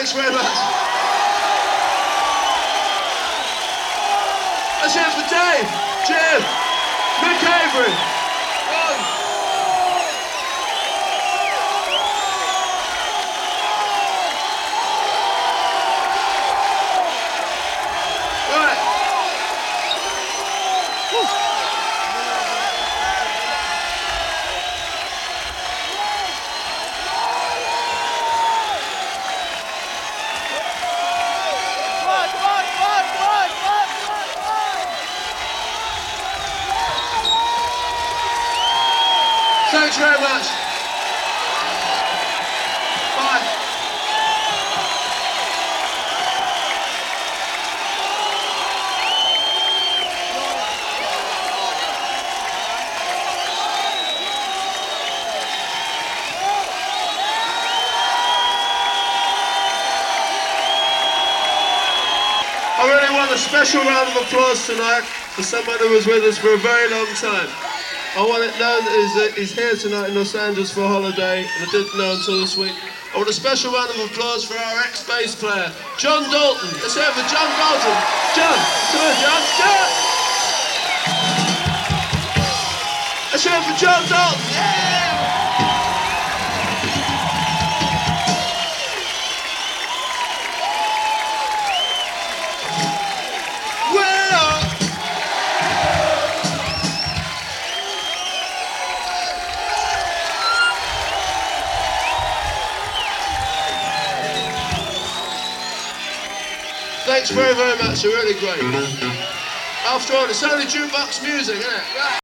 Thanks very much. Let's hear it for Dave, Jim, Mick Avery, Ron. Right. Thanks very much. Bye. I really want a special round of applause tonight for someone who was with us for a very long time. I want it known that he's here tonight in Los Angeles for a holiday, and I didn't know until this week. I want a special round of applause for our ex-bass player, John Dalton. Let's hear it for John Dalton. John, come on, John. John! Let's hear it for John Dalton. Yeah! Thanks very, very much. You're really great. After all, it's only jukebox music, isn't it? Right.